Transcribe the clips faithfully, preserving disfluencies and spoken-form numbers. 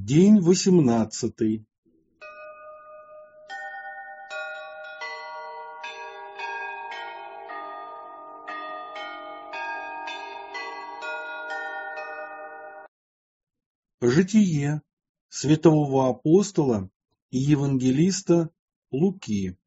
День восемнадцатый. Житие святого апостола и евангелиста Луки.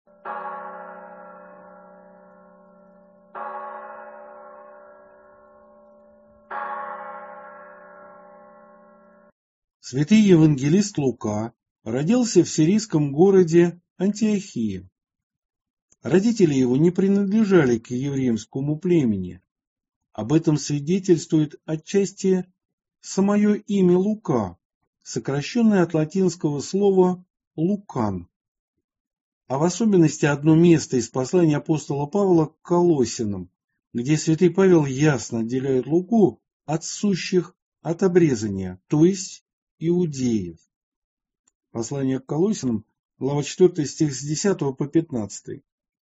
Святый евангелист Лука родился в сирийском городе Антиохии. Родители его не принадлежали к еврейскому племени. Об этом свидетельствует отчасти самое имя Лука, сокращенное от латинского слова «лукан», а в особенности одно место из послания апостола Павла к Колоссянам, где святый Павел ясно отделяет Луку от сущих от обрезания, то есть иудеев. Послание к Колоссянам, глава четвёртая, стих с десятого по пятнадцатый.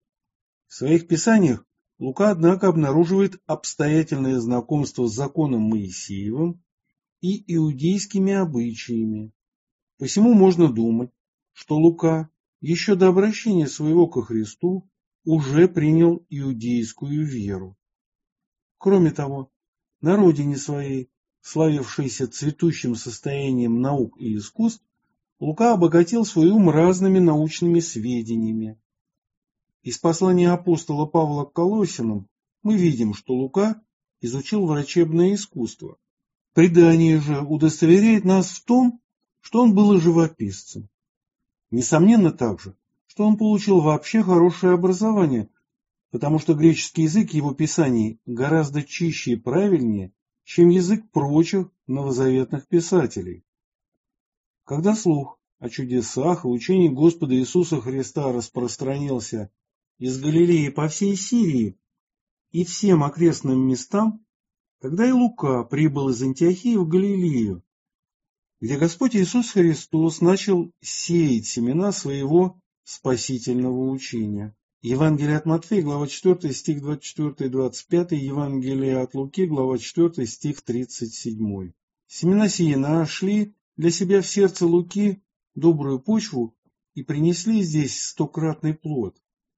В своих писаниях Лука, однако, обнаруживает обстоятельное знакомство с законом Моисеевым и иудейскими обычаями. Посему можно думать, что Лука еще до обращения своего ко Христу уже принял иудейскую веру. Кроме того, на родине своей, славившейся цветущим состоянием наук и искусств, Лука обогатил свой ум разными научными сведениями. Из послания апостола Павла к Колоссянам мы видим, что Лука изучил врачебное искусство. Предание же удостоверяет нас в том, что он был и живописцем. Несомненно также, что он получил вообще хорошее образование, потому что греческий язык его писаний гораздо чище и правильнее, чем язык прочих новозаветных писателей. Когда слух о чудесах и учении Господа Иисуса Христа распространился из Галилеи по всей Сирии и всем окрестным местам, тогда и Лука прибыл из Антиохии в Галилею, где Господь Иисус Христос начал сеять семена своего спасительного учения. Евангелие от Матфея, глава четвёртая, стих двадцать четыре двадцать пять, Евангелие от Луки, глава четвёртая, стих тридцать семь. Семена сии нашли для себя в сердце Луки добрую почву и принесли здесь стократный плод.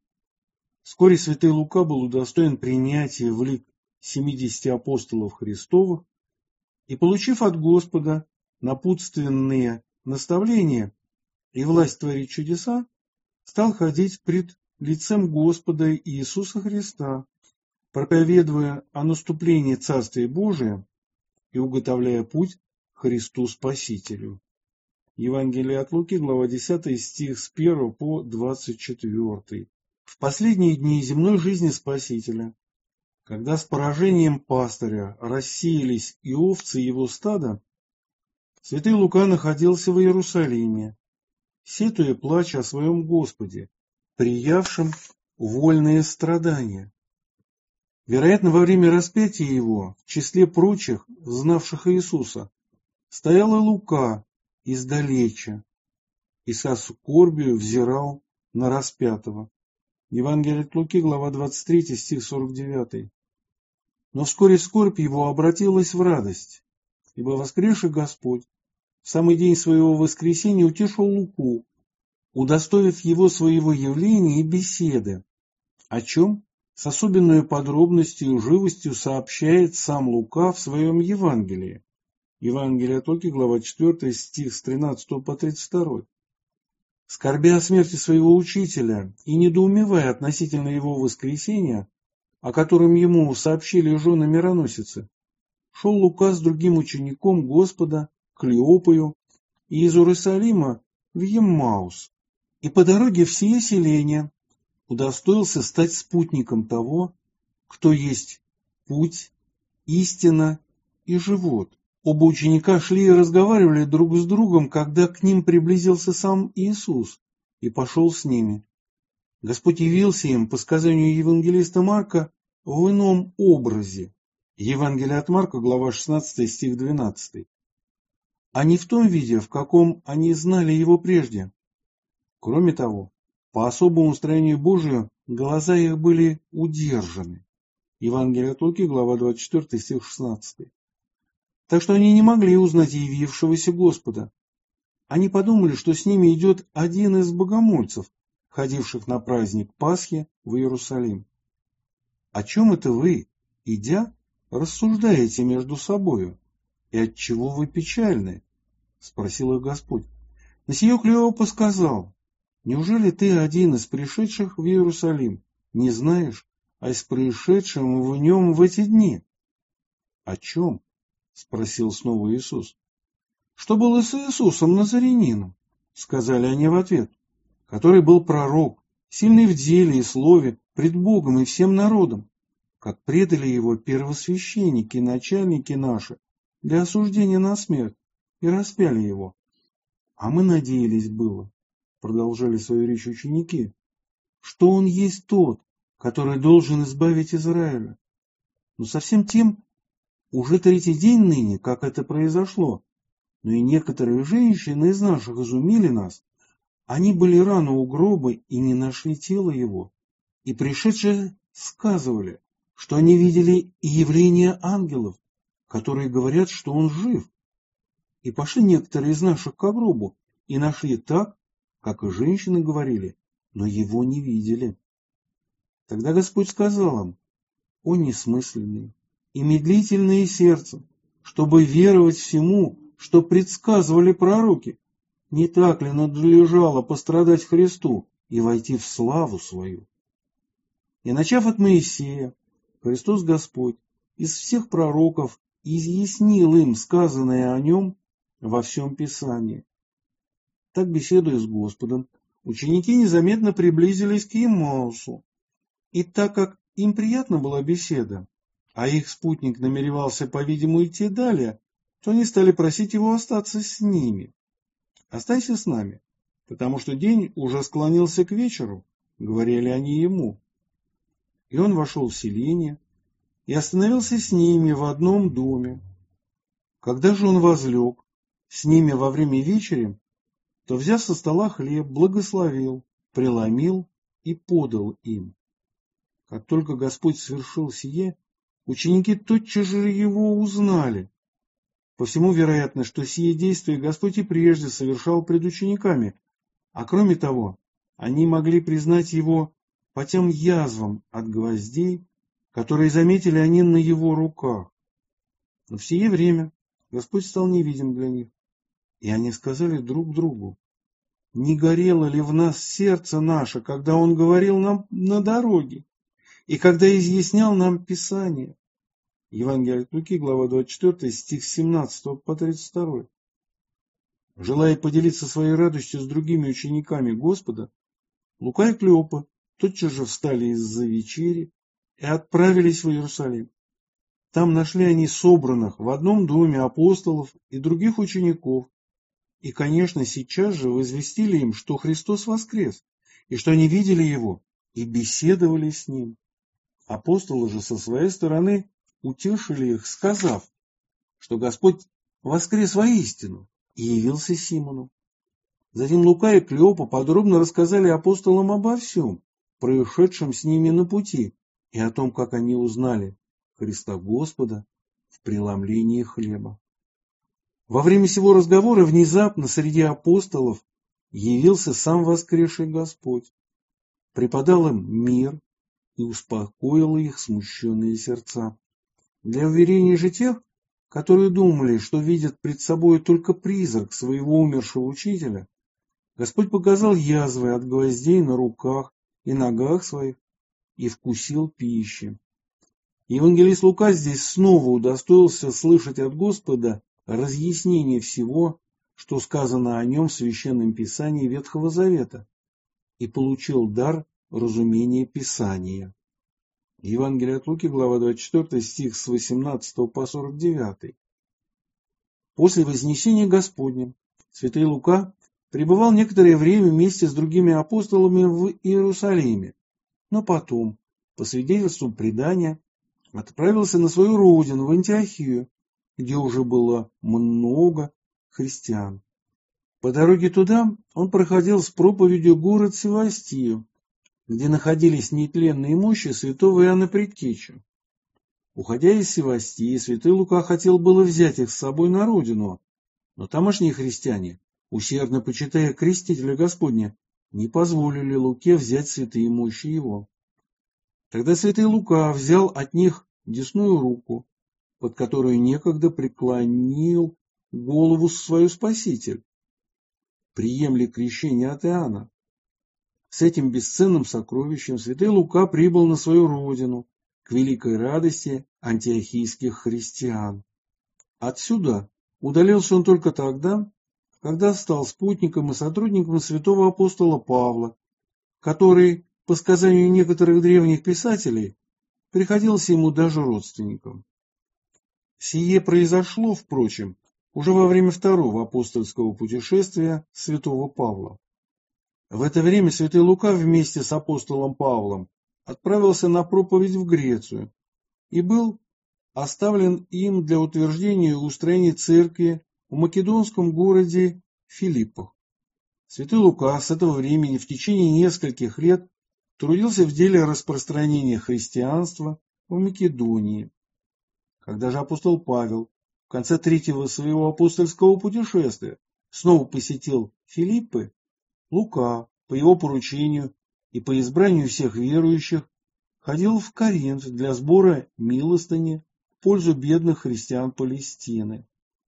Вскоре святой Лука был удостоен принятия в лик семидесяти апостолов Христовых и, получив от Господа напутственные наставления и власть творить чудеса, стал ходить пред лицем Господа Иисуса Христа, проповедуя о наступлении Царствия Божия и уготовляя путь Христу Спасителю. Евангелие от Луки, глава десятая, стих с первого по двадцать четвёртый. В последние дни земной жизни Спасителя, когда с поражением пастыря рассеялись и овцы его стада, святый Лука находился в Иерусалиме, сетуя плач о своем Господе, приявшем вольные страдания. Вероятно, во время распятия его, в числе прочих, знавших Иисуса, стоял и Лука издалеча и со скорбью взирал на распятого. Евангелие от Луки, глава двадцать третья, стих сорок девятый. Но вскоре скорбь его обратилась в радость, ибо воскресший Господь в самый день своего воскресения утешил Луку, удостоив его своего явления и беседы, о чем с особенной подробностью и живостью сообщает сам Лука в своем Евангелии. Евангелие от Луки, глава четвёртая, стих с тринадцатого по тридцать второй. Скорбя о смерти своего учителя и недоумевая относительно его воскресения, о котором ему сообщили жены мироносицы, шел Лука с другим учеником Господа, Клеопою, и из Иерусалима в Еммаус, и по дороге в сие селение удостоился стать спутником того, кто есть путь, истина и живот. Оба ученика шли и разговаривали друг с другом, когда к ним приблизился сам Иисус и пошел с ними. Господь явился им, по сказанию евангелиста Марка, в ином образе. Евангелие от Марка, глава шестнадцатая, стих двенадцатый. А не в том виде, в каком они знали его прежде. Кроме того, по особому устроению Божию глаза их были удержаны. Евангелие от Луки, глава двадцать четыре, стих шестнадцатый. так что они не могли узнать явившегося Господа. Они подумали, что с ними идет один из богомольцев, ходивших на праздник Пасхи в Иерусалим. «О чем это вы, идя, рассуждаете между собою, и отчего вы печальны?» — спросил их Господь. На сие Клеопа сказал: «Неужели ты один из пришедших в Иерусалим не знаешь о происшедшем в нем в эти дни?» «О чем?» — спросил снова Иисус. «Что было с Иисусом Назаренином?» — сказали они в ответ, «который был пророк, сильный в деле и слове, пред Богом и всем народом, как предали его первосвященники и начальники наши для осуждения на смерть и распяли его. А мы надеялись было, — продолжали свою речь ученики, — что он есть тот, который должен избавить Израиля. Но совсем тем уже третий день ныне, как это произошло, но и некоторые женщины из наших изумили нас. Они были рано у гроба и не нашли тела его, и пришедшие сказывали, что они видели и явление ангелов, которые говорят, что он жив. И пошли некоторые из наших к гробу и нашли так, как и женщины говорили, но его не видели. Тогда Господь сказал им: о несмысленные и медлительные сердцем, чтобы веровать всему, что предсказывали пророки. Не так ли надлежало пострадать Христу и войти в славу свою? И начав от Моисея, Христос Господь из всех пророков изъяснил им сказанное о нем во всем Писании. Так, беседуя с Господом, ученики незаметно приблизились к Емаусу. И так как им приятна была беседа, а их спутник намеревался, по-видимому, идти далее, то они стали просить его остаться с ними. «Останься с нами, потому что день уже склонился к вечеру», — говорили они ему. И он вошел в селение и остановился с ними в одном доме. Когда же он возлег с ними во время вечери, то, взяв со стола хлеб, благословил, преломил и подал им. Как только Господь совершил сие, ученики тотчас же его узнали. По всему вероятно, что сие действие Господь и прежде совершал пред учениками, а кроме того, они могли признать его по тем язвам от гвоздей, которые заметили они на его руках. Но в сие время Господь стал невидим для них, и они сказали друг другу: не горело ли в нас сердце наше, когда он говорил нам на дороге, и когда изъяснял нам Писание? Евангелие от Луки, глава двадцать четыре, стих с семнадцатого по тридцать два. Желая поделиться своей радостью с другими учениками Господа, Лука и Клеопа тотчас же встали из-за вечери и отправились в Иерусалим. Там нашли они собранных в одном доме апостолов и других учеников, и, конечно, сейчас же возвестили им, что Христос воскрес, и что они видели его и беседовали с ним. Апостолы же со своей стороны утешили их, сказав, что Господь воскрес воистину и явился Симону. Затем Лука и Клеопа подробно рассказали апостолам обо всем, происшедшем с ними на пути, и о том, как они узнали Христа Господа в преломлении хлеба. Во время сего разговора внезапно среди апостолов явился сам воскресший Господь, преподал им мир и успокоил их смущенные сердца. Для уверения же тех, которые думали, что видят пред собой только призрак своего умершего учителя, Господь показал язвы от гвоздей на руках и ногах своих и вкусил пищи. Евангелист Лука здесь снова удостоился слышать от Господа разъяснение всего, что сказано о нем в Священном Писании Ветхого Завета, и получил дар разумения Писания. Евангелие от Луки, глава двадцать четыре, стих с восемнадцатого по сорок девятый. После вознесения Господня святый Лука пребывал некоторое время вместе с другими апостолами в Иерусалиме, но потом, по свидетельству предания, отправился на свою родину, в Антиохию, где уже было много христиан. По дороге туда он проходил с проповедью город Севастию, где находились нетленные мощи святого Иоанна Предтечи. Уходя из Севастии, святой Лука хотел было взять их с собой на родину, но тамошние христиане, усердно почитая крестителя Господня, не позволили Луке взять святые мощи его. Тогда святый Лука взял от них десную руку, под которую некогда преклонил голову свою Спаситель, приемли крещение от Иоанна. С этим бесценным сокровищем святой Лука прибыл на свою родину, к великой радости антиохийских христиан. Отсюда удалился он только тогда, когда стал спутником и сотрудником святого апостола Павла, который, по сказанию некоторых древних писателей, приходился ему даже родственником. Сие произошло, впрочем, уже во время второго апостольского путешествия святого Павла. В это время святой Лука вместе с апостолом Павлом отправился на проповедь в Грецию и был оставлен им для утверждения и устроения церкви в македонском городе Филиппах. Святой Лука с этого времени в течение нескольких лет трудился в деле распространения христианства в Македонии. Когда же апостол Павел в конце третьего своего апостольского путешествия снова посетил Филиппы, Лука по его поручению и по избранию всех верующих ходил в Коринф для сбора милостыни в пользу бедных христиан Палестины.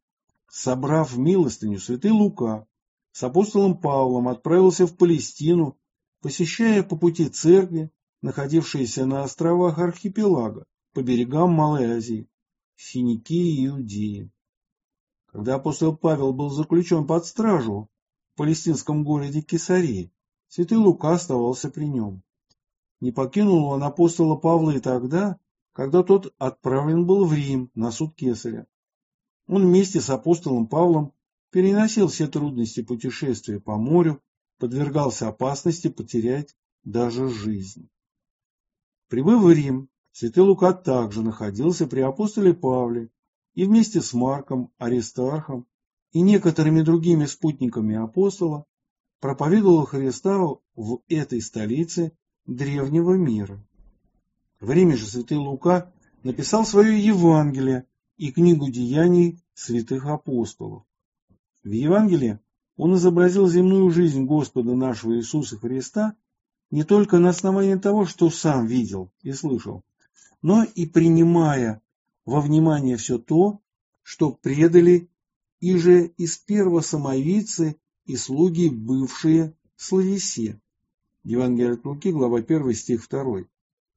Собрав милостыню, святый Лука с апостолом Павлом отправился в Палестину, посещая по пути церкви, находившиеся на островах архипелага по берегам Малой Азии, Финикии и Иудеи. Когда апостол Павел был заключен под стражу в палестинском городе Кесарии, святой Лука оставался при нем. Не покинул он апостола Павла и тогда, когда тот отправлен был в Рим на суд Кесаря. Он вместе с апостолом Павлом переносил все трудности путешествия по морю, подвергался опасности потерять даже жизнь. Прибыв в Рим, святой Лука также находился при апостоле Павле и вместе с Марком, Аристархом и некоторыми другими спутниками апостола проповедовал Христа в этой столице древнего мира. В Риме же святой Лука написал свое Евангелие и книгу деяний святых апостолов. В Евангелии он изобразил земную жизнь Господа нашего Иисуса Христа не только на основании того, что сам видел и слышал, но и принимая во внимание все то, что предали и же из первосамовийцы и слуги бывшие словеси. Евангелие от Луки, глава первая, стих второй.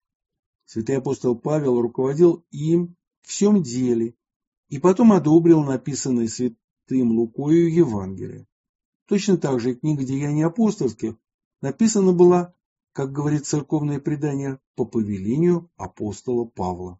Святый апостол Павел руководил им в всем деле и потом одобрил написанное святым Лукою Евангелие. Точно так же и книга Деяний апостольских написана была, как говорит церковное предание, по повелению апостола Павла.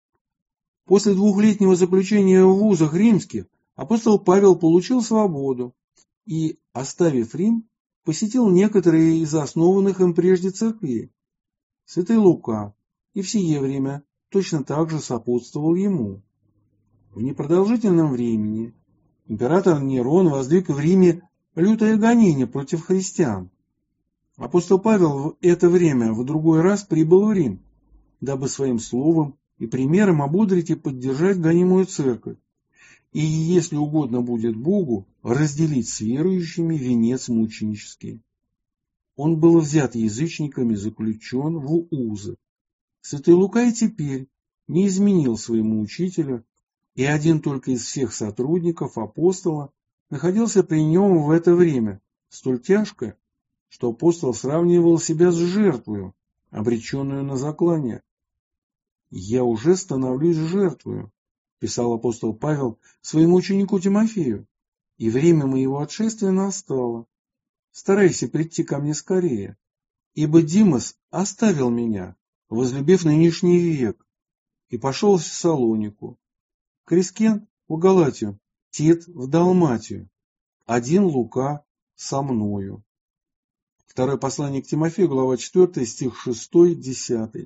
После двухлетнего заключения в вузах римских апостол Павел получил свободу и, оставив Рим, посетил некоторые из основанных им прежде церквей. Святый Лука и в сие время точно так же сопутствовал ему. В непродолжительном времени император Нерон воздвиг в Риме лютое гонение против христиан. Апостол Павел в это время в другой раз прибыл в Рим, дабы своим словом и примером ободрить и поддержать гонимую церковь, и, если угодно будет Богу, разделить с верующими венец мученический. Он был взят язычниками, заключен в узы. Святой Лука и теперь не изменил своему учителю, и один только из всех сотрудников апостола находился при нем в это время, столь тяжкое, что апостол сравнивал себя с жертвою, обреченную на заклание. «Я уже становлюсь жертвою», — писал апостол Павел своему ученику Тимофею, «и время моего отшествия настало. Старайся прийти ко мне скорее, ибо Димас оставил меня, возлюбив нынешний век, и пошел в Фессалонику, Крискен в Галатию, Тит в Далматию, один Лука со мною». Второе послание к Тимофею, глава четвёртая, стих шестой-десятый.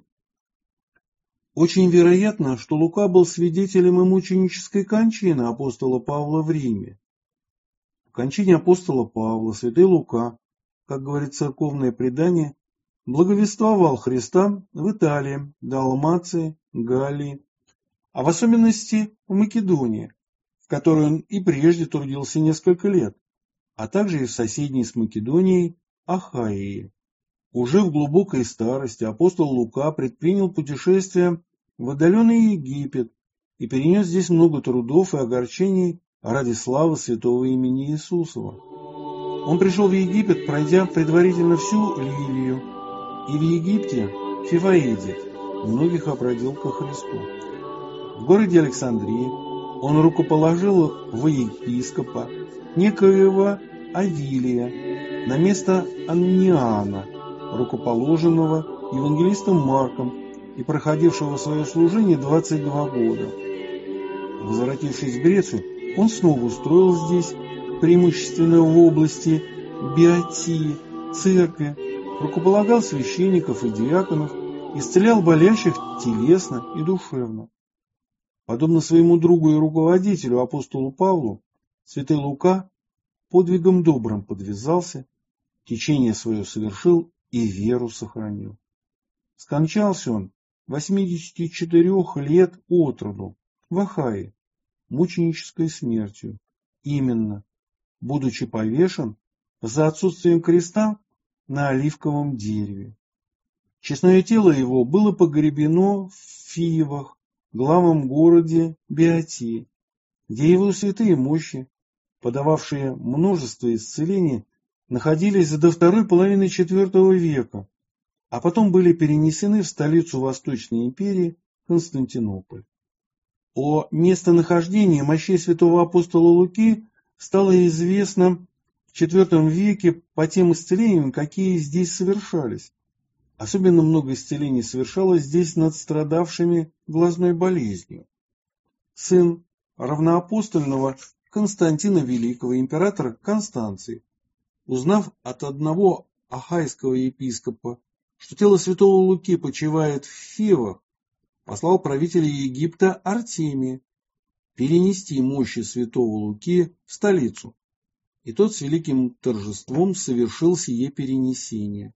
Очень вероятно, что Лука был свидетелем и мученической кончины апостола Павла в Риме. В кончине апостола Павла святой Лука, как говорит церковное предание, благовествовал Христа в Италии, Далмации, Галлии, а в особенности в Македонии, в которой он и прежде трудился несколько лет, а также и в соседней с Македонией Ахайи. Уже в глубокой старости апостол Лука предпринял путешествие в отдаленный Египет и перенес здесь много трудов и огорчений ради славы святого имени Иисусова. Он пришел в Египет, пройдя предварительно всю Ливию, и в Египте, в Фиваиде, многих обратил ко Христу. В городе Александрии он рукоположил во епископа некоего Авилия на место Анниана, рукоположенного евангелистом Марком и проходившего свое служение двадцать два года. Возвратившись в Грецию, он снова устроил здесь, преимущественно в области Биотии, церкви, рукополагал священников и диаконов, исцелял болящих телесно и душевно. Подобно своему другу и руководителю, апостолу Павлу, святой Лука подвигом добрым подвязался, течение свое совершил и веру сохранил. Скончался он восьмидесяти четырёх лет от роду в Ахае мученической смертью, именно будучи повешен за отсутствием креста на оливковом дереве. Честное тело его было погребено в Фивах, главном городе Биотии, где его святые мощи, подававшие множество исцелений, находились до второй половины четвертого века, а потом были перенесены в столицу Восточной империи Константинополь. О местонахождении мощей святого апостола Луки стало известно в четвертом веке по тем исцелениям, какие здесь совершались. Особенно много исцелений совершалось здесь над страдавшими глазной болезнью. Сын равноапостольного Константина Великого, императора Констанций, узнав от одного ахайского епископа, что тело святого Луки почивает в Фивах, послал правителя Египта Артемия перенести мощи святого Луки в столицу, и тот с великим торжеством совершил сие перенесение.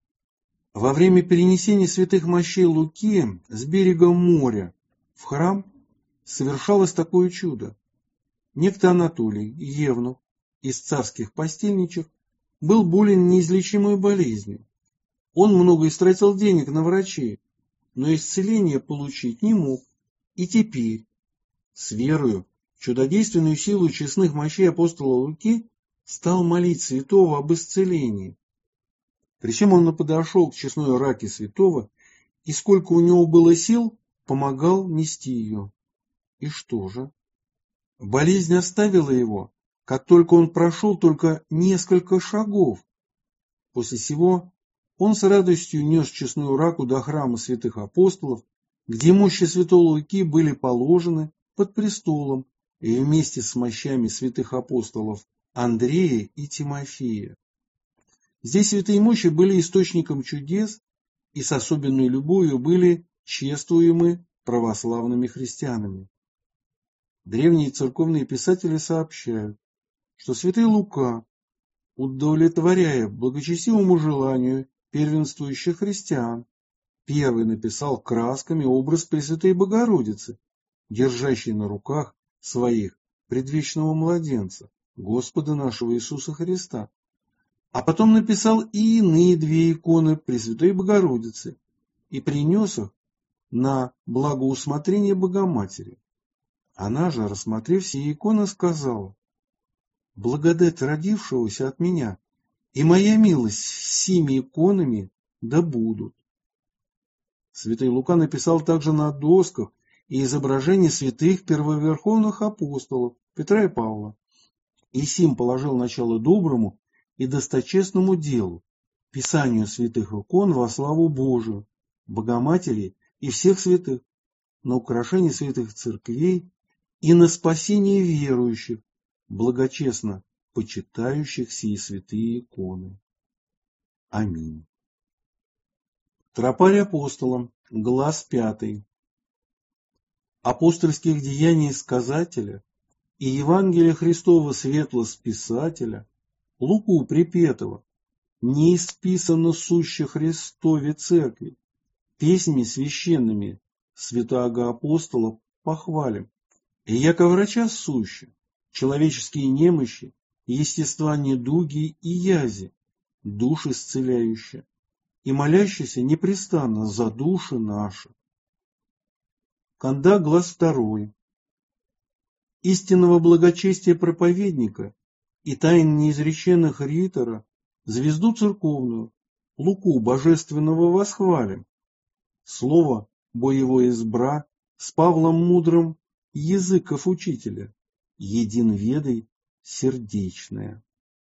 Во время перенесения святых мощей Луки с берега моря в храм совершалось такое чудо. Некто Анатолий, евнух из царских постельничек, был болен неизлечимой болезнью. Он много истратил денег на врачей, но исцеление получить не мог. И теперь, с верою в чудодейственную силу честных мощей апостола Луки, стал молить святого об исцелении. Причем он подошел к честной раке святого, и сколько у него было сил, помогал нести ее. И что же? Болезнь оставила его, как только он прошел только несколько шагов. После сего он с радостью нес честную раку до храма святых апостолов, где мощи святого Луки были положены под престолом и вместе с мощами святых апостолов Андрея и Тимофея. Здесь святые мощи были источником чудес и с особенной любовью были чествуемы православными христианами. Древние церковные писатели сообщают, что святой Лука, удовлетворяя благочестивому желанию первенствующих христиан, первый написал красками образ Пресвятой Богородицы, держащей на руках своих предвечного младенца, Господа нашего Иисуса Христа, а потом написал и иные две иконы Пресвятой Богородицы и принес их на благоусмотрение Богоматери. Она же, рассмотрев все иконы, сказала: «Благодать родившегося от меня и моя милость с сими иконами да будут». Святой Лука написал также на досках и изображения святых первоверховных апостолов Петра и Павла, и сим положил начало доброму и досточестному делу, писанию святых икон во славу Божию, Богоматери и всех святых, на украшение святых церквей и на спасение верующих, благочестно почитающих сии святые иконы. Аминь. Тропарь апостолам, глаз пятый. Апостольских деяний сказателя и Евангелия Христова светлосписателя Луку Припетова, не исписано суще Христове церкви, песнями священными святаго апостола похвалим. И яко врача суще, человеческие немощи, естества недуги и язи, душ исцеляющая, и молящийся непрестанно за души наши. Канда, глаз второй. Истинного благочестия проповедника и тайн неизреченных ритора, звезду церковную, луку божественного восхвалим. Слово боевое избра с Павлом мудрым языков учителя, един ведой сердечная.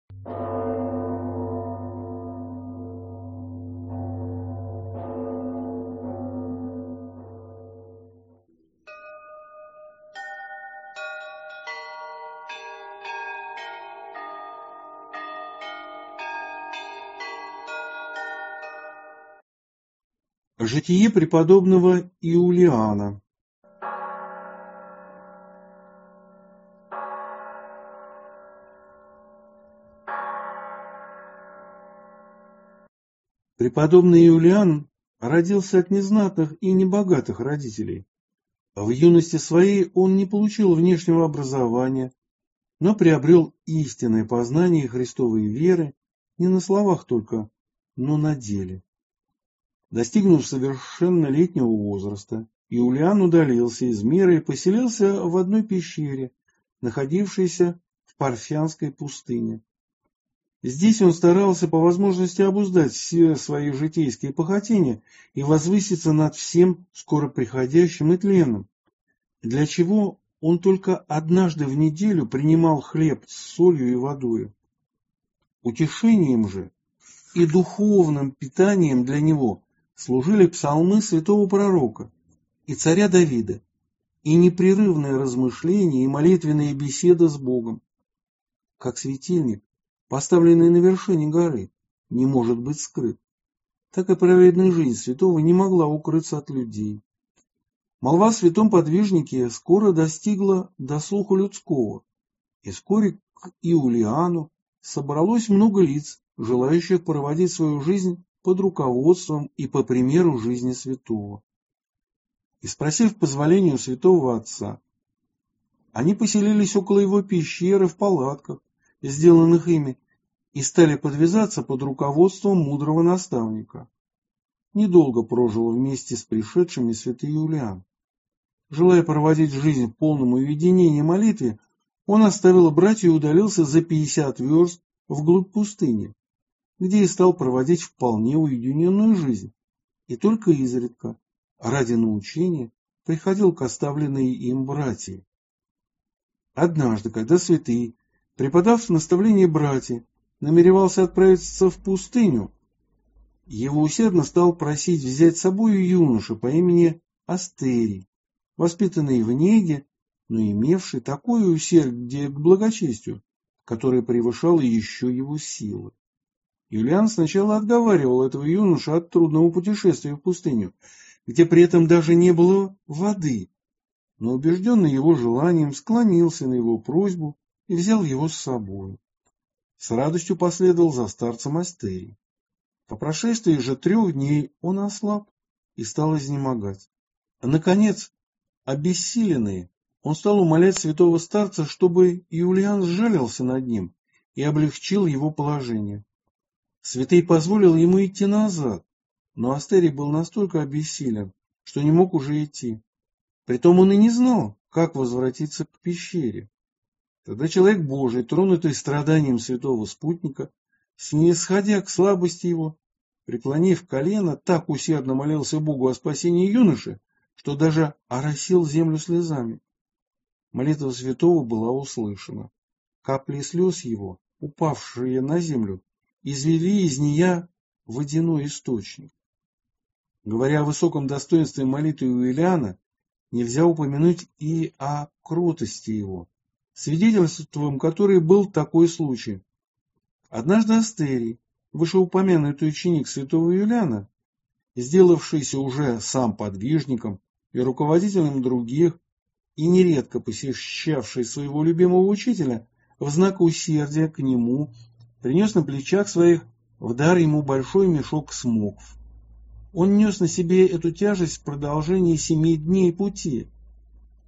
Житие преподобного Иулиана. Преподобный Иулиан родился от незнатных и небогатых родителей. В юности своей он не получил внешнего образования, но приобрел истинное познание Христовой веры не на словах только, но на деле. Достигнув совершеннолетнего возраста, Иулиан удалился из мира и поселился в одной пещере, находившейся в Парфянской пустыне. Здесь он старался по возможности обуздать все свои житейские похотения и возвыситься над всем скоро приходящим и тленным, для чего он только однажды в неделю принимал хлеб с солью и водой. Утешением же и духовным питанием для него служили псалмы святого пророка и царя Давида, и непрерывное размышление и молитвенные беседы с Богом. Как светильник, поставленный на вершине горы, не может быть скрыт, так и праведная жизнь святого не могла укрыться от людей. Молва о святом подвижнике скоро достигла до слуха людского, и вскоре к Иулиану собралось много лиц, желающих проводить свою жизнь под руководством и по примеру жизни святого. И спросив позволения у святого отца, они поселились около его пещеры в палатках, сделанных ими, и стали подвязаться под руководством мудрого наставника. Недолго прожил вместе с пришедшими святый Иулиан. Желая проводить жизнь в полном уединении и молитве, он оставил братьев и удалился за пятьдесят верст вглубь пустыни, где и стал проводить вполне уединенную жизнь, и только изредка, ради научения, приходил к оставленной им братьям. Однажды, когда святый, преподав наставление братьев, намеревался отправиться в пустыню, его усердно стал просить взять с собой юношу по имени Астерий, воспитанный в неге, но имевший такое усердие к благочестию, которое превышало еще его силы. Иулиан сначала отговаривал этого юношу от трудного путешествия в пустыню, где при этом даже не было воды, но убежденный его желанием склонился на его просьбу и взял его с собой. С радостью последовал за старцем Астерий. По прошествии же трех дней он ослаб и стал изнемогать. А наконец, обессиленный, он стал умолять святого старца, чтобы Иулиан сжалился над ним и облегчил его положение. Святый позволил ему идти назад, но Астерий был настолько обессилен, что не мог уже идти. Притом он и не знал, как возвратиться к пещере. Тогда человек Божий, тронутый страданием святого спутника, снисходя к слабости его, преклонив колено, так усердно молился Богу о спасении юноши, что даже оросил землю слезами. Молитва святого была услышана. Капли слез его, упавшие на землю, извели из нея водяной источник. Говоря о высоком достоинстве молитвы Иулиана, нельзя упомянуть и о кротости его, свидетельством которой был такой случай. Однажды Астерий, вышеупомянутый ученик святого Иулиана, сделавшийся уже сам подвижником и руководителем других, и нередко посещавший своего любимого учителя, в знак усердия к нему принес на плечах своих в дар ему большой мешок смокв. Он нес на себе эту тяжесть в продолжении семи дней пути.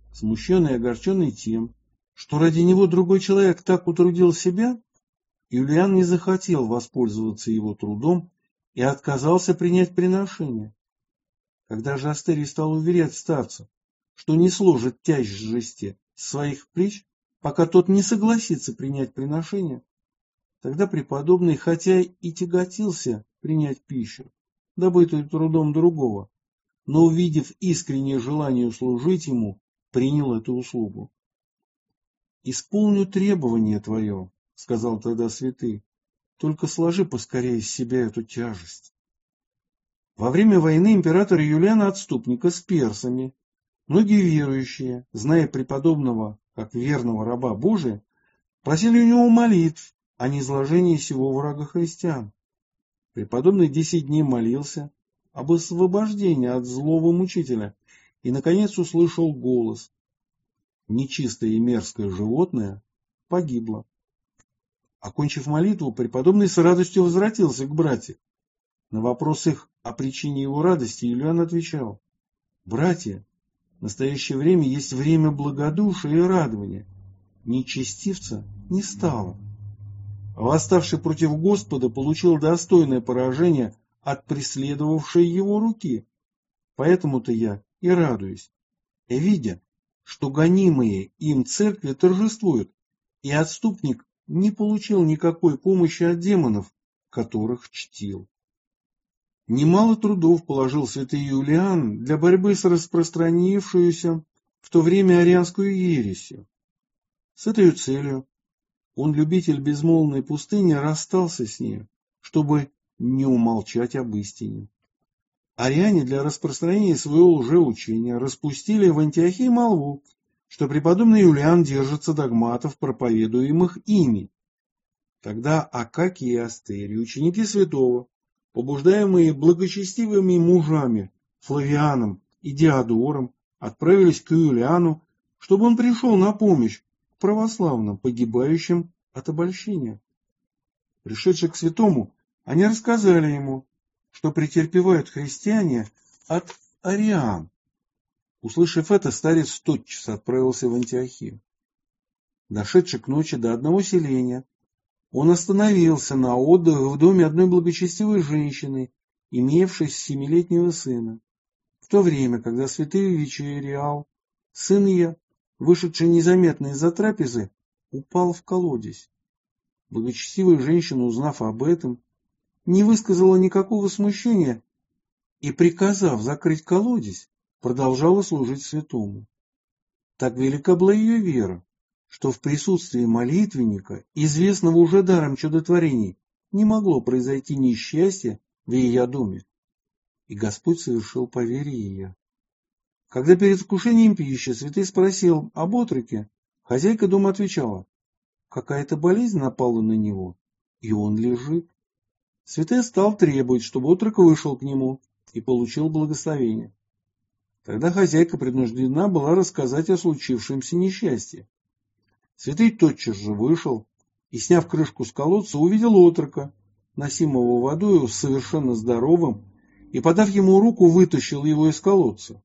Смущенный и огорченный тем, что ради него другой человек так утрудил себя, Юлиан не захотел воспользоваться его трудом и отказался принять приношение. Когда же Астерий стал уверять старца, что не сложит тяжести с своих плеч, пока тот не согласится принять приношение, тогда преподобный, хотя и тяготился принять пищу, добытую трудом другого, но, увидев искреннее желание услужить ему, принял эту услугу. «Исполню требование твое», — сказал тогда святый, — «только сложи поскорее с себя эту тяжесть». Во время войны императора Юлиана Отступника с персами многие верующие, зная преподобного как верного раба Божия, просили у него молитв о низложении сего врага христиан. Преподобный десять дней молился об освобождении от злого мучителя и, наконец, услышал голос: «Нечистое и мерзкое животное погибло». Окончив молитву, преподобный с радостью возвратился к братьям. На вопрос их о причине его радости Юлиан отвечал: «Братья, в настоящее время есть время благодушия и радования. Нечестивца не стало. Восставший против Господа получил достойное поражение от преследовавшей его руки. Поэтому-то я и радуюсь, видя, что гонимые им церкви торжествуют, и отступник не получил никакой помощи от демонов, которых чтил». Немало трудов положил святый Юлиан для борьбы с распространившуюся в то время арианскую ересью. С этой целью он, любитель безмолвной пустыни, расстался с нею, чтобы не умолчать об истине. Ариане для распространения своего лжеучения распустили в Антиохии молву, что преподобный Юлиан держится догматов, проповедуемых ими. Тогда Акакий и Астерий, ученики святого, побуждаемые благочестивыми мужами Флавианом и Диодором, отправились к Юлиану, чтобы он пришел на помощь православным, погибающим от обольщения. Пришедшие к святому, они рассказали ему, что претерпевают христиане от ариан. Услышав это, старец тотчас отправился в Антиохию. Дошедший к ночи до одного селения, он остановился на отдых в доме одной благочестивой женщины, имевшей семилетнего сына. В то время, когда святый вечерял, сын ее, вышедший незаметно из-за трапезы, упал в колодезь. Благочестивая женщина, узнав об этом, не высказала никакого смущения и, приказав закрыть колодезь, продолжала служить святому. Так велика была ее вера, что в присутствии молитвенника, известного уже даром чудотворений, не могло произойти несчастье в ее доме. И Господь совершил по вере ее. Когда перед вкушением пищи святый спросил об отроке, хозяйка дома отвечала: какая-то болезнь напала на него, и он лежит. Святой стал требовать, чтобы отрок вышел к нему и получил благословение. Тогда хозяйка принуждена была рассказать о случившемся несчастье. Святый тотчас же вышел и, сняв крышку с колодца, увидел отрока, носимого водою совершенно здоровым, и, подав ему руку, вытащил его из колодца.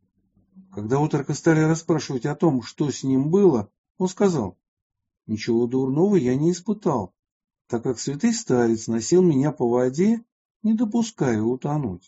Когда отрока стали расспрашивать о том, что с ним было, он сказал: «Ничего дурного я не испытал, так как святый старец носил меня по воде, не допуская утонуть».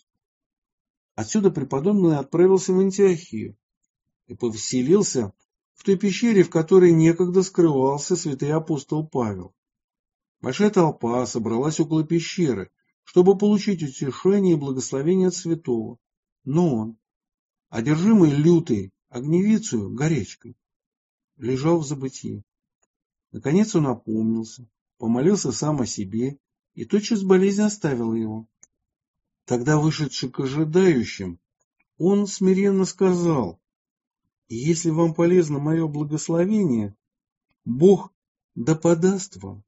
Отсюда преподобный отправился в Антиохию и поселился в той пещере, в которой некогда скрывался святый апостол Павел. Большая толпа собралась около пещеры, чтобы получить утешение и благословение от святого, но он, одержимый лютой огневицею, горячкой, лежал в забытии. Наконец он опомнился, помолился сам о себе, и тотчас болезнь оставила его. Тогда, вышедший к ожидающим, он смиренно сказал: «Если вам полезно мое благословение, Бог да подаст вам».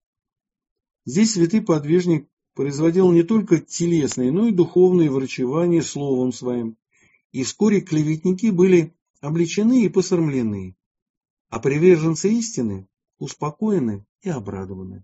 Здесь святый подвижник производил не только телесные, но и духовные врачевания словом своим, и вскоре клеветники были обличены и посрамлены, а приверженцы истины успокоены и обрадованы.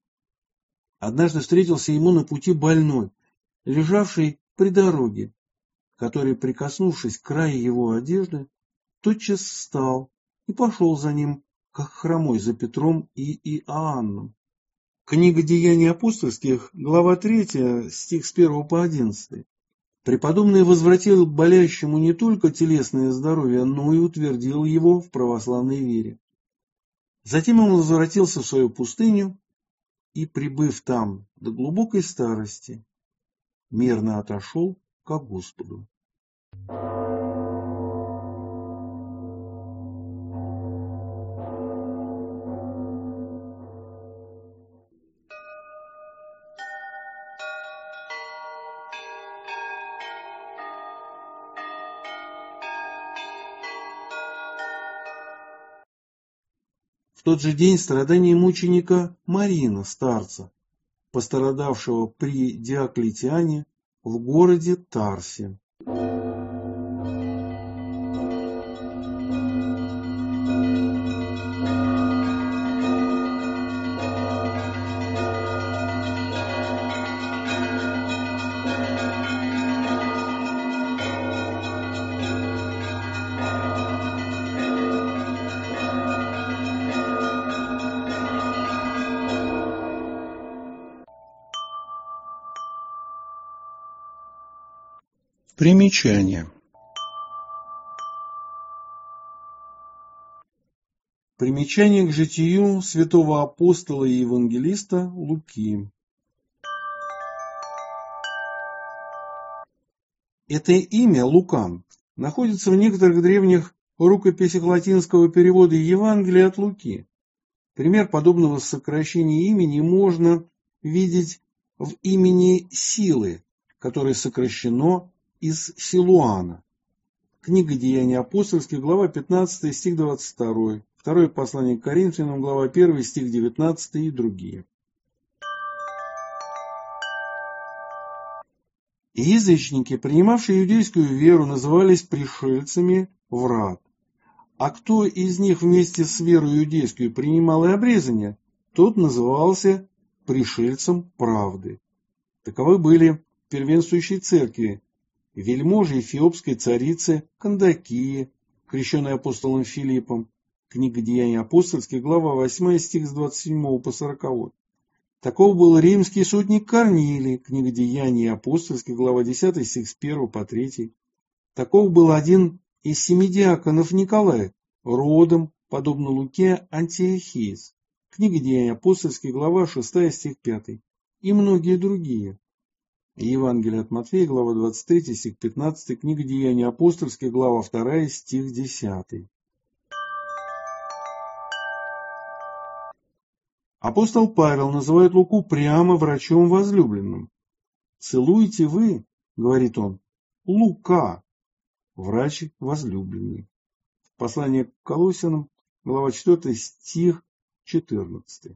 Однажды встретился ему на пути больной, лежавший при дороге, который, прикоснувшись к краю его одежды, тотчас встал и пошел за ним, как хромой за Петром и Иоанном. Книга Деяний апостольских, глава третья, стих с первого по одиннадцатый. Преподобный возвратил болящему не только телесное здоровье, но и утвердил его в православной вере. Затем он возвратился в свою пустыню и, прибыв там до глубокой старости, мирно отошел ко Господу. В тот же день страдания мученика Марина, старца, пострадавшего при Диоклетиане в городе Тарсе. Примечание. Примечание к житию святого апостола и евангелиста Луки. Это имя Лукан находится в некоторых древних рукописях латинского перевода Евангелия от Луки. Пример подобного сокращения имени можно видеть в имени Силы, которое сокращено из Силуана. Книга Деяний апостольских, глава пятнадцатая, стих двадцать второй. Второе послание к Коринфянам, глава первая, стих девятнадцатый и другие. И язычники, принимавшие иудейскую веру, назывались пришельцами врат. А кто из них вместе с верой иудейскую принимал и обрезание, тот назывался пришельцем правды. Таковы были первенствующие церкви, вельможи эфиопской царицы Кандакии, крещенной апостолом Филиппом, книга Деяний апостольских, глава восьмая, стих с двадцать седьмого по сороковой. Таков был римский сотник Корнилий, книга Деяний апостольских, глава десятая, стих с первого по третий. Таков был один из семи диаконов Николай, родом, подобно Луке, Антиохиец, книга Деяний апостольских, глава шестая, стих пятый. И многие другие. Евангелие от Матфея, глава двадцать третья, стих пятнадцатый, книга Деяний апостольских, глава вторая, стих десятый. Апостол Павел называет Луку прямо врачом возлюбленным. «Целуете вы, — говорит он, — Лука, врач возлюбленный». Послание к Колоссянам, глава четвёртая, стих четырнадцатый.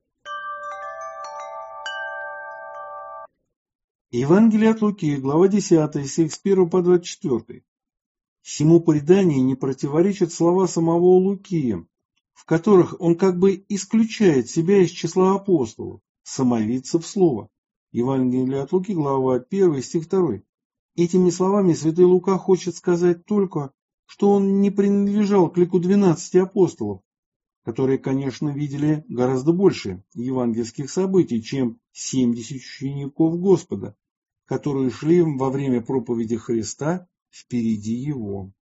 Евангелие от Луки, глава десятая, стих с первого по двадцать четвёртый. Сему преданию не противоречат слова самого Луки, в которых он как бы исключает себя из числа апостолов, самовидцев слова. Евангелие от Луки, глава первая, стих второй. Этими словами святой Лука хочет сказать только, что он не принадлежал к лику двенадцати апостолов, которые, конечно, видели гораздо больше евангельских событий, чем семьдесят учеников Господа, которые шли во время проповеди Христа впереди Его.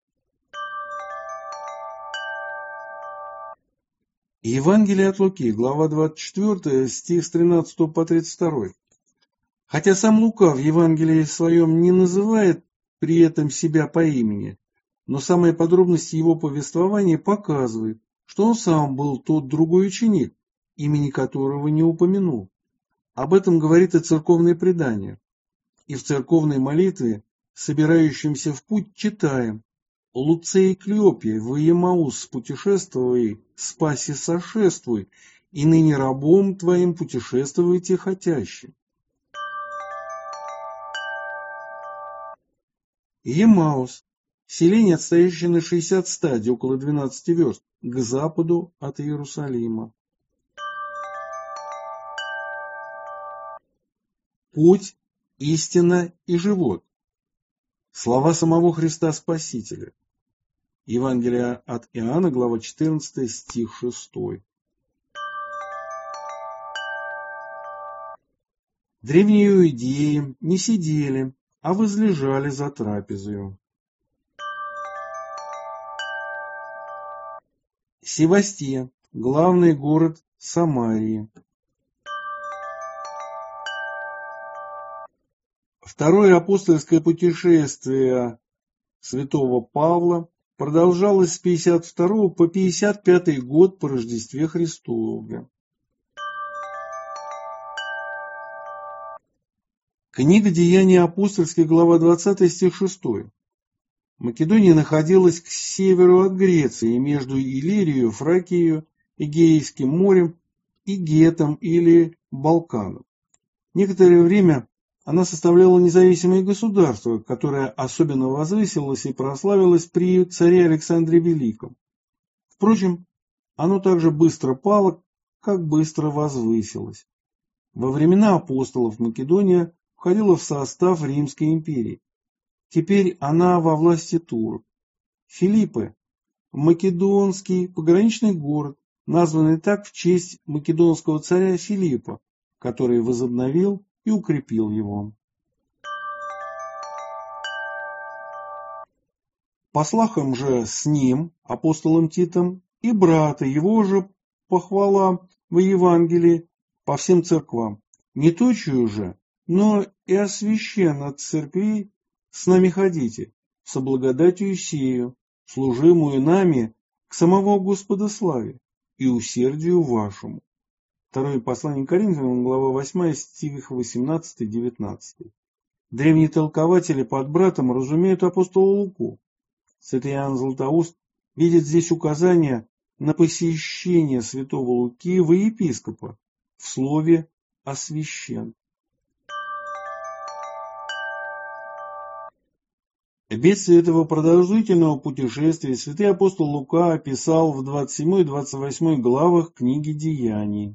Евангелие от Луки, глава двадцать четвёртая, стих с тринадцатого по тридцать второй. Хотя сам Лука в Евангелии своем не называет при этом себя по имени, но самые подробности его повествования показывают, что он сам был тот другой ученик, имени которого не упомянул. Об этом говорит и церковное предание. И в церковной молитве, собирающемся в путь, читаем: «Луцей Клеопе, в Емаус путешествуй, спаси сошествуй, и ныне рабом твоим путешествуйте хотяще». Емаус – селение, отстоящее на шестьдесят стадий, около двенадцати верст, к западу от Иерусалима. Путь, истина и живот. Слова самого Христа Спасителя. Евангелие от Иоанна, глава четырнадцатая, стих шестой. Древние иудеи не сидели, а возлежали за трапезою. Севастия, главный город Самарии. Второе апостольское путешествие святого Павла продолжалось с пятьдесят второго по пятьдесят пятый год по Рождестве Христове. Книга Деяний апостольских, глава двадцатая, стих шестой. Македония находилась к северу от Греции, между Иллирией, Фракией, Эгейским морем и Гетом или Балканом. Некоторое время она составляла независимое государство, которое особенно возвысилось и прославилось при царе Александре Великом. Впрочем, оно также быстро пало, как быстро возвысилось. Во времена апостолов Македония входила в состав Римской империи. Теперь она во власти турок. Филиппы – македонский пограничный город, названный так в честь македонского царя Филиппа, который возобновил и укрепил его. По слухам же с ним, апостолом Титом, и брата его же похвала в Евангелии по всем церквам. Не точию же, но и освящен от церквей с нами ходите, со благодатью сею, служимую нами к самого Господа славе и усердию вашему. Второе послание к Коринфянам, глава восьмая, стих восемнадцатый-девятнадцатый. Древние толкователи под братом разумеют апостола Луку. Святый Иоанн Златоуст видит здесь указание на посещение святого Луки во епископа в слове «освящен». Бедствие этого продолжительного путешествия святый апостол Лука описал в двадцать седьмой и двадцать восьмой главах книги Деяний.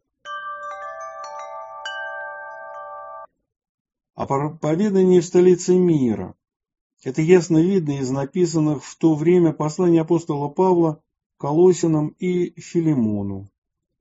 О проповедании в столице мира. Это ясно видно из написанных в то время посланий апостола Павла Колоссянам и Филимону.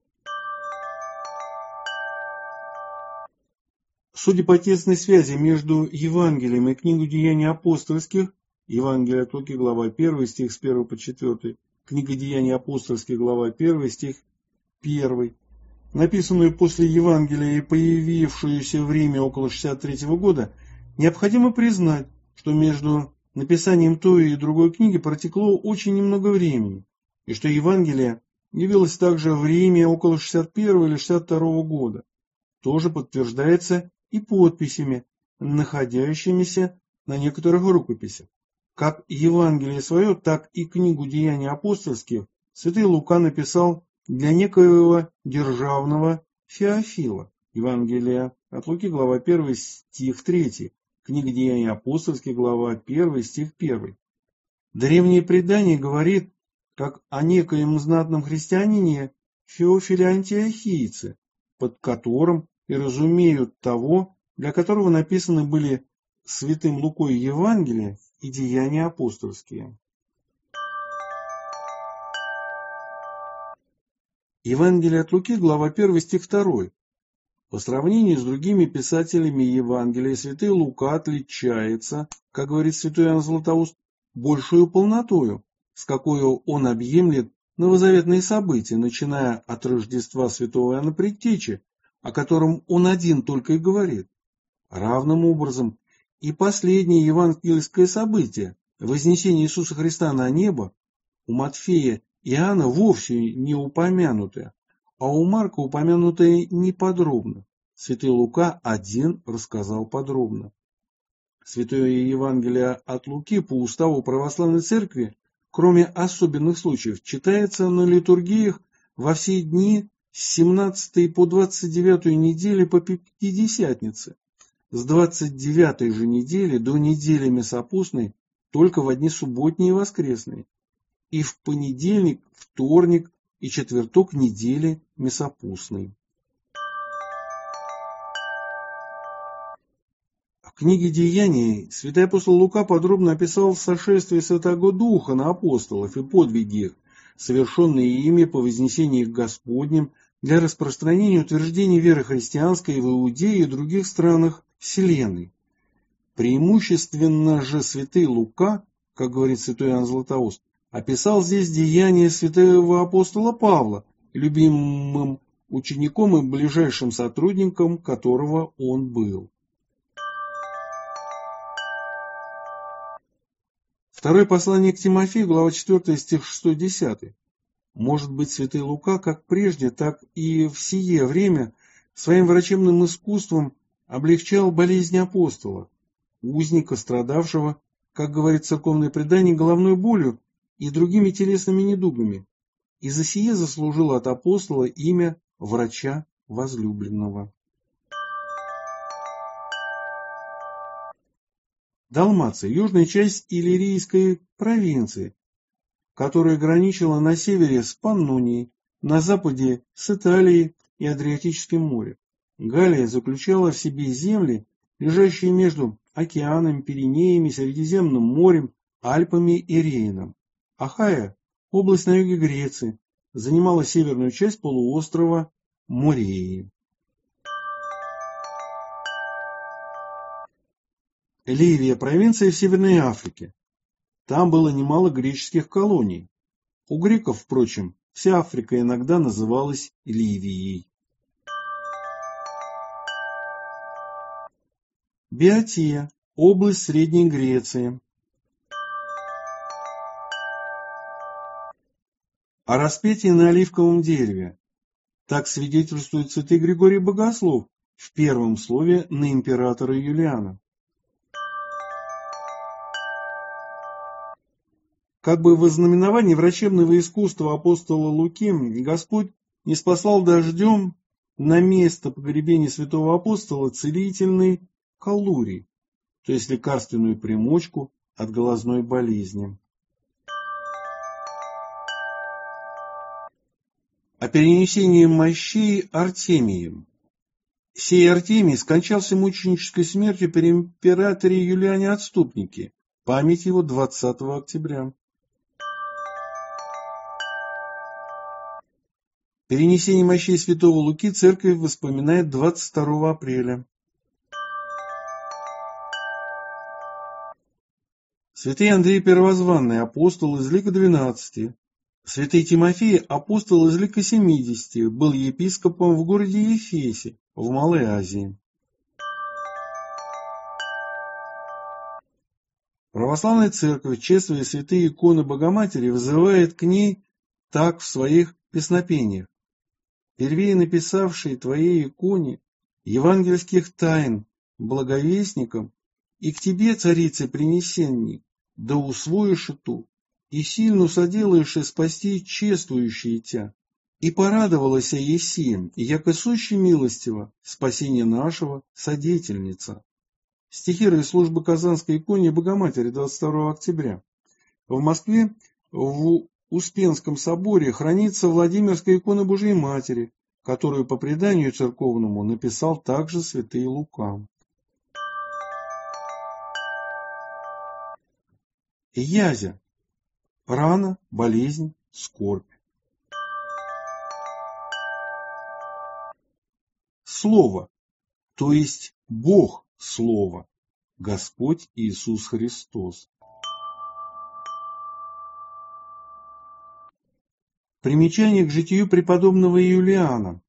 Судя по тесной связи между Евангелием и книгой Деяний апостольских, Евангелие от Луки, глава первая, стих с первого по четвёртый, книга Деяний апостольских, глава первая, стих первый, написанную после Евангелия и появившуюся в Риме около шестьдесят третьего года, необходимо признать, что между написанием той и другой книги протекло очень немного времени, и что Евангелие явилось также в Риме около шестьдесят первого или шестьдесят второго года. Тоже подтверждается и подписями, находящимися на некоторых рукописях. Как Евангелие свое, так и книгу Деяний апостольских святый Лука написал для некоего державного Феофила. Евангелие от Луки, глава первая, стих третий, книга Деяний апостольских, глава первая, стих первый. Древнее предание говорит, как о некоем знатном христианине Феофиле Антиохийце, под которым и разумеют того, для которого написаны были святым Лукой Евангелия и Деяния апостольские. Евангелие от Луки, глава первая, стих второй. По сравнению с другими писателями Евангелия, святый Лука отличается, как говорит святой Иоанн Златоуст, большую полнотою, с какой он объемлет новозаветные события, начиная от Рождества святого Иоанна Предтечи, о котором он один только и говорит. Равным образом и последнее евангельское событие, вознесение Иисуса Христа на небо, у Матфея и Иоанна вовсе не упомянутое, а у Марка упомянутое неподробно. Святой Лука один рассказал подробно. Святое Евангелие от Луки по уставу православной церкви, кроме особенных случаев, читается на литургиях во все дни с семнадцатой по двадцать девятую недели по Пятидесятнице, с двадцать девятой же недели до недели Мясопустной только в дни субботние и воскресные, и в понедельник, вторник и четверток недели Мясопустной. книге «Деяний» святой апостол Лука подробно описал сошествие Святого Духа на апостолов и подвиги их, совершенные ими по вознесении их Господним для распространения утверждений веры христианской в Иудее и других странах Вселенной. Преимущественно же святый Лука, как говорит святой Иоанн Златоуст, описал здесь деяния святого апостола Павла, любимым учеником и ближайшим сотрудником которого он был. Второе послание к Тимофею, глава четвёртая, стих шестой-десятый. Может быть, святый Лука, как прежде, так и в сие время своим врачебным искусством облегчал болезни апостола, узника, страдавшего, как говорит церковное предание, головной болью и другими телесными недугами, и за сие заслужил от апостола имя врача возлюбленного. Далмация – южная часть Иллирийской провинции, которая граничила на севере с Паннонией, на западе с Италией и Адриатическим морем. Галлия заключала в себе земли, лежащие между океанами, Пиренеями, Средиземным морем, Альпами и Рейном. Ахайя, область на юге Греции, занимала северную часть полуострова Мореи. Ливия – провинция в Северной Африке. Там было немало греческих колоний. У греков, впрочем, вся Африка иногда называлась Ливией. Биотия – область Средней Греции. О распятии на оливковом дереве. Так свидетельствует святый Григорий Богослов в первом слове на императора Юлиана. Как бы в ознаменовании врачебного искусства апостола Луки Господь ниспослал дождем на место погребения святого апостола целительный калурий, то есть лекарственную примочку от глазной болезни. О перенесении мощей Артемием. Сей Артемий скончался мученической смертью при императоре Юлиане Отступнике, память его двадцатого октября. Перенесение мощей святого Луки церковь вспоминает двадцать второго апреля. Святый Андрей Первозванный, апостол из лика двенадцати. Святый Тимофей, апостол из лика семидесяти, был епископом в городе Ефесе, в Малой Азии. Православная церковь, чествуя святые иконы Богоматери, взывает к ней так в своих песнопениях. Первее написавшей твоей иконе евангельских тайн благовестникам и к тебе, царице принесенней, да усвоишь и ту, и сильно соделаешь и спасти чествующие тя. И порадовалась Еси, яко сущи милостиво, спасение нашего содетельница. Стихи из службы Казанской иконе Богоматери двадцать второго октября. В Москве в Успенском соборе хранится Владимирская икона Божией Матери, которую по преданию церковному написал также святый Лука. Язя. Рана, болезнь, скорбь. Слово, то есть Бог Слово, Господь Иисус Христос. Примечание к житию преподобного Юлиана.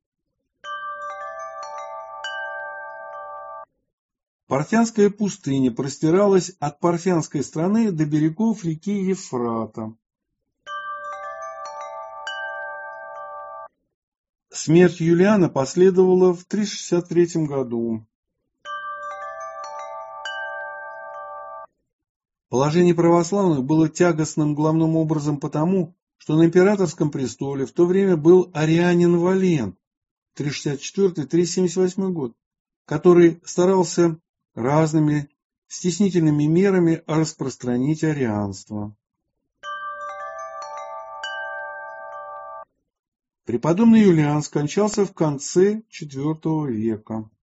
Парфянская пустыня простиралась от Парфянской страны до берегов реки Ефрата. Смерть Юлиана последовала в триста шестьдесят третьем году. Положение православных было тягостным главным образом потому, что на императорском престоле в то время был арианин Валент, триста шестьдесят четвёртый — триста семьдесят восьмой год, который старался разными стеснительными мерами распространить арианство. Преподобный Юлиан скончался в конце четвёртого века.